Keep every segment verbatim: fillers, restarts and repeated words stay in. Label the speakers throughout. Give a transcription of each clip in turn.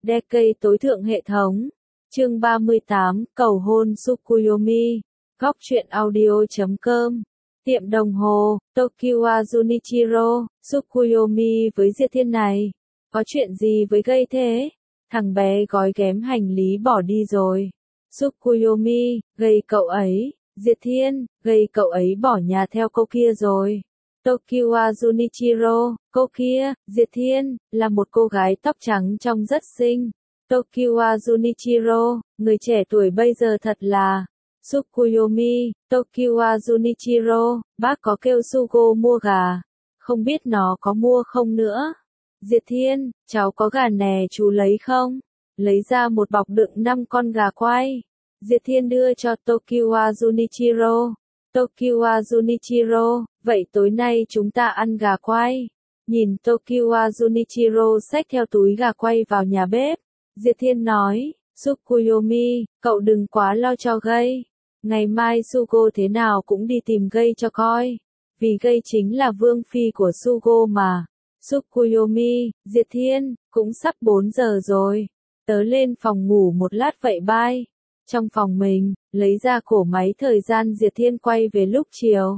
Speaker 1: Decade tối thượng hệ thống. Chương ba mươi tám, cầu hôn Tsukuyomi. Góc truyện audio chấm com. Tiệm đồng hồ, Tokiwa Junichiro, Tsukuyomi với Diệp Thiên này. Có chuyện gì với gây thế? Thằng bé gói ghém hành lý bỏ đi rồi. Tsukuyomi, gây cậu ấy. Diệp Thiên, gây cậu ấy bỏ nhà theo cô kia rồi. Tokiwa Junichiro, cô kia, Diệp Thiên, là một cô gái tóc trắng trông rất xinh. Tokiwa Junichiro, người trẻ tuổi bây giờ thật là. Tsukuyomi, Tokiwa Junichiro, bác có kêu Sugo mua gà. Không biết nó có mua không nữa. Diệp Thiên, cháu có gà nè chú lấy không? Lấy ra một bọc đựng năm con gà quay. Diệp Thiên đưa cho Tokiwa Junichiro. Tokiwa Junichiro, vậy tối nay chúng ta ăn gà quay. Nhìn Tokiwa Junichiro xách theo túi gà quay vào nhà bếp. Diệp Thiên nói, Tsukuyomi, cậu đừng quá lo cho gây. Ngày mai Sugo thế nào cũng đi tìm gây cho coi. Vì gây chính là vương phi của Sugo mà. Tsukuyomi, Diệp Thiên, cũng sắp bốn giờ rồi. Tớ lên phòng ngủ một lát vậy bye. Trong phòng mình, lấy ra cổ máy thời gian Diệp Thiên quay về lúc chiều.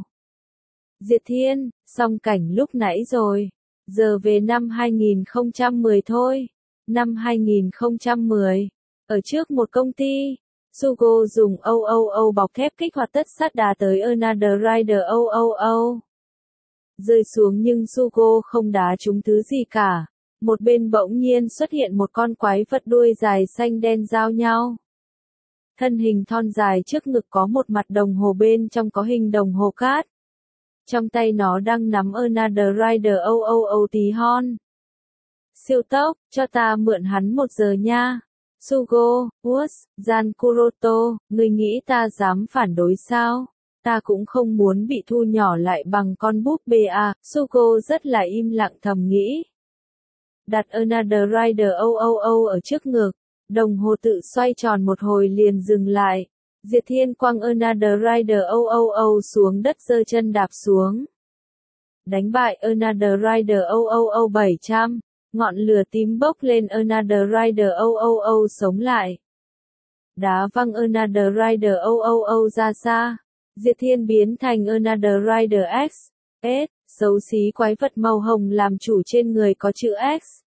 Speaker 1: Diệp Thiên, xong cảnh lúc nãy rồi. Giờ về năm hai nghìn không trăm mười thôi. Năm hai nghìn không trăm mười. Ở trước một công ty, Sugo dùng o o o bọc thép kích hoạt tất sát đá tới Another Rider o o o. Rơi xuống nhưng Sugo không đá trúng thứ gì cả. Một bên bỗng nhiên xuất hiện một con quái vật đuôi dài xanh đen giao nhau. Thân hình thon dài trước ngực có một mặt đồng hồ bên trong có hình đồng hồ cát. Trong tay nó đang nắm Another Rider o o o tí hon. Siêu tốc, cho ta mượn hắn một giờ nha. Sugo, Woods, Gian Kuroto, người nghĩ ta dám phản đối sao? Ta cũng không muốn bị thu nhỏ lại bằng con búp bê à, Sugo rất là im lặng thầm nghĩ. Đặt Another Rider o o o ở trước ngực, đồng hồ tự xoay tròn một hồi liền dừng lại. Diệp Thiên quăng Another Rider o o o xuống đất giơ chân đạp xuống. Đánh bại Another Rider o o o bảy trăm. Ngọn lửa tím bốc lên Another Rider o o o sống lại. Đá văng Another Rider o o o ra xa. Diệp Thiên biến thành Another Rider X. S, xấu xí quái vật màu hồng làm chủ trên người có chữ X.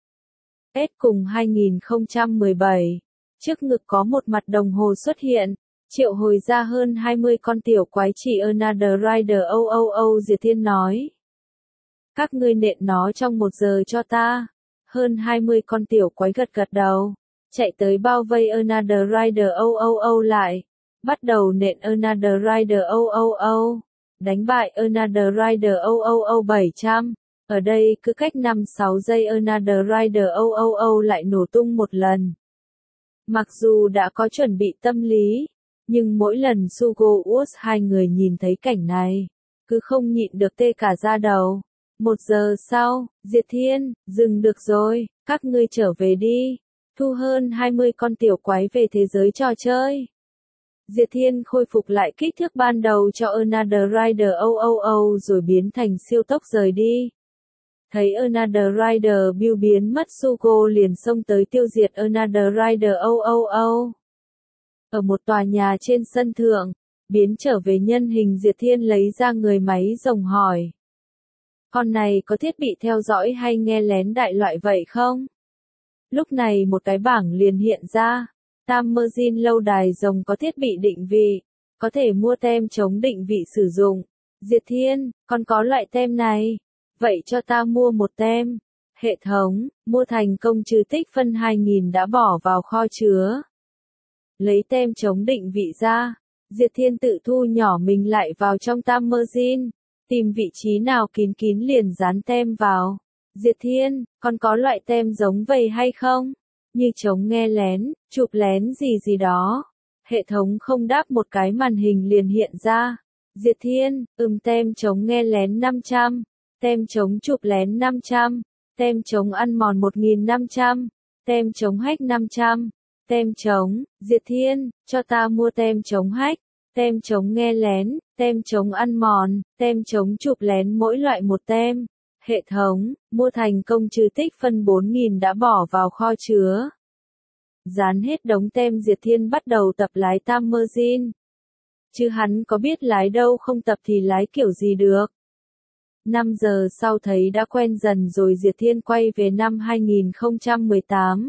Speaker 1: S cùng hai nghìn không trăm mười bảy. Trước ngực có một mặt đồng hồ xuất hiện. Triệu hồi ra hơn hai mươi con tiểu quái chỉ Another Rider o o o Diệp Thiên nói. Các ngươi nện nó trong một giờ cho ta. Hơn hai mươi con tiểu quái gật gật đầu. Chạy tới bao vây Another Rider o o o lại. Bắt đầu nện Another Rider o o o. Đánh bại Another Rider o o o bảy trăm. Ở đây cứ cách năm sáu giây Another Rider o o o lại nổ tung một lần. Mặc dù đã có chuẩn bị tâm lý, nhưng mỗi lần Sugo Woods hai người nhìn thấy cảnh này, cứ không nhịn được tê cả da đầu. Một giờ sau, Diệp Thiên, dừng được rồi, các ngươi trở về đi. Thu hơn hai mươi con tiểu quái về thế giới trò chơi. Diệp Thiên khôi phục lại kích thước ban đầu cho Another Rider o o o rồi biến thành siêu tốc rời đi. Thấy Another Rider Bill biến mất Sugo liền xông tới tiêu diệt Another Rider o o o. Ở một tòa nhà trên sân thượng, biến trở về nhân hình Diệp Thiên lấy ra người máy rồng hỏi. Con này có thiết bị theo dõi hay nghe lén đại loại vậy không? Lúc này một cái bảng liền hiện ra. Tamerjin lâu đài rồng có thiết bị định vị. Có thể mua tem chống định vị sử dụng. Diệp Thiên, con có loại tem này. Vậy cho ta mua một tem. Hệ thống, mua thành công trừ tích phân hai nghìn đã bỏ vào kho chứa. Lấy tem chống định vị ra. Diệp Thiên tự thu nhỏ mình lại vào trong Tamerjin. Tìm vị trí nào kín kín liền dán tem vào. Diệp Thiên, con có loại tem giống vậy hay không? Như chống nghe lén, chụp lén gì gì đó. Hệ thống không đáp một cái màn hình liền hiện ra. Diệp Thiên, ừm tem chống nghe lén năm trăm. Tem chống chụp lén năm trăm. Tem chống ăn mòn một nghìn năm trăm. Tem chống hack năm trăm. Tem chống, Diệp Thiên, cho ta mua tem chống hack. Tem chống nghe lén, tem chống ăn mòn, tem chống chụp lén mỗi loại một tem. Hệ thống, mua thành công trừ tích phân bốn nghìn đã bỏ vào kho chứa. Dán hết đống tem Diệt Thiên bắt đầu tập lái Tamerlane. Chứ hắn có biết lái đâu, không tập thì lái kiểu gì được. năm giờ sau thấy đã quen dần rồi, Diệt Thiên quay về năm hai nghìn không trăm mười tám.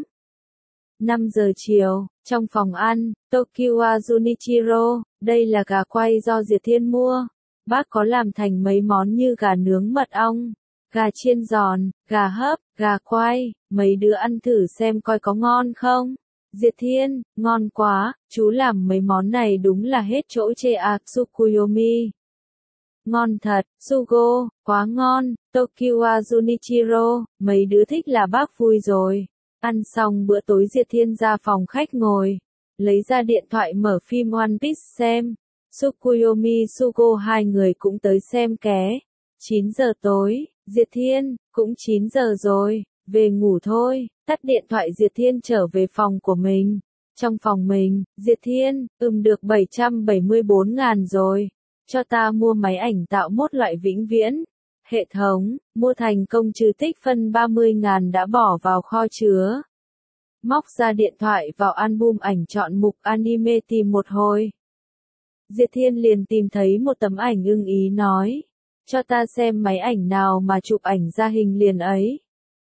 Speaker 1: năm giờ chiều, trong phòng ăn, Tokiwa Junichiro, đây là gà quay do Diệt Thiên mua. Bác có làm thành mấy món như gà nướng mật ong, gà chiên giòn, gà hấp, gà quay, mấy đứa ăn thử xem coi có ngon không. Diệt Thiên, ngon quá, chú làm mấy món này đúng là hết chỗ chê à. Tsukuyomi, ngon thật. Sugo, quá ngon. Tokiwa Junichiro, mấy đứa thích là bác vui rồi. Ăn xong bữa tối, Diệt Thiên ra phòng khách ngồi, lấy ra điện thoại mở phim One Piece xem. Tsukuyomi, Sugo hai người cũng tới xem ké. chín giờ tối, Diệt Thiên, cũng chín giờ rồi, về ngủ thôi. Tắt điện thoại, Diệt Thiên trở về phòng của mình. Trong phòng mình, Diệt Thiên, ừm được bảy trăm bảy mươi bốn ngàn rồi. Cho ta mua máy ảnh tạo mốt loại vĩnh viễn. Hệ thống, mua thành công trừ tích phân ba mươi ngàn đã bỏ vào kho chứa. Móc ra điện thoại vào album ảnh, chọn mục anime tìm một hồi. Diệt Thiên liền tìm thấy một tấm ảnh ưng ý, nói, cho ta xem máy ảnh nào mà chụp ảnh ra hình liền ấy.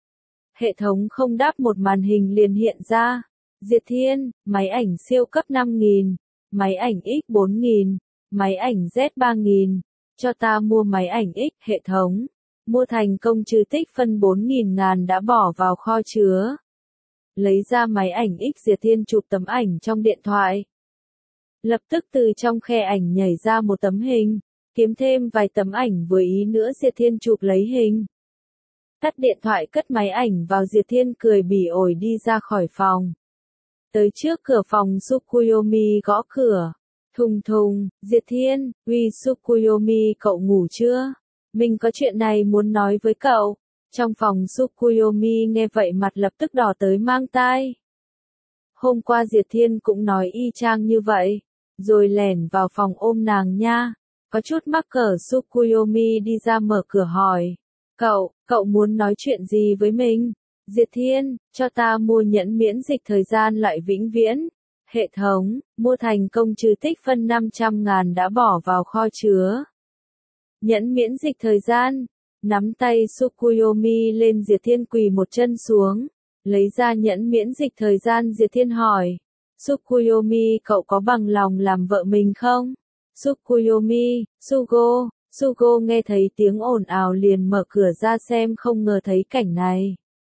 Speaker 1: Hệ thống không đáp, một màn hình liền hiện ra. Diệt Thiên, máy ảnh siêu cấp năm nghìn, máy ảnh X bốn nghìn, máy ảnh Z ba nghìn, cho ta mua máy ảnh X. Hệ thống, mua thành công trừ tích phân bốn nghìn ngàn đã bỏ vào kho chứa. Lấy ra máy ảnh X, Diệt Thiên chụp tấm ảnh trong điện thoại. Lập tức từ trong khe ảnh nhảy ra một tấm hình, kiếm thêm vài tấm ảnh vừa ý nữa, Diệt Thiên chụp lấy hình. Tắt điện thoại, cất máy ảnh vào, Diệt Thiên cười bỉ ổi đi ra khỏi phòng. Tới trước cửa phòng, Tsukuyomi gõ cửa. Thùng thùng. Diệt Thiên, uy Tsukuyomi, cậu ngủ chưa? Mình có chuyện này muốn nói với cậu. Trong phòng, Tsukuyomi nghe vậy mặt lập tức đỏ tới mang tai. Hôm qua Diệt Thiên cũng nói y chang như vậy, rồi lẻn vào phòng ôm nàng nha. Có chút mắc cỡ, Tsukuyomi đi ra mở cửa hỏi. Cậu, cậu muốn nói chuyện gì với mình? Diệt Thiên, cho ta mua nhẫn miễn dịch thời gian loại vĩnh viễn. Hệ thống, mua thành công trừ tích phân năm trăm ngàn đã bỏ vào kho chứa. Nhẫn miễn dịch thời gian. Nắm tay Tsukuyomi lên, Diệt Thiên quỳ một chân xuống, lấy ra nhẫn miễn dịch thời gian. Diệt Thiên hỏi, Tsukuyomi, cậu có bằng lòng làm vợ mình không? Tsukuyomi, Sugo, Sugo nghe thấy tiếng ồn ào liền mở cửa ra xem, không ngờ thấy cảnh này.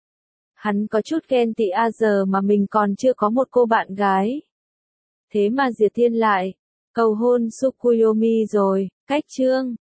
Speaker 1: Hắn có chút ghen tị, a giờ mà mình còn chưa có một cô bạn gái. Thế mà Diệt Thiên lại cầu hôn Tsukuyomi rồi. Cách chương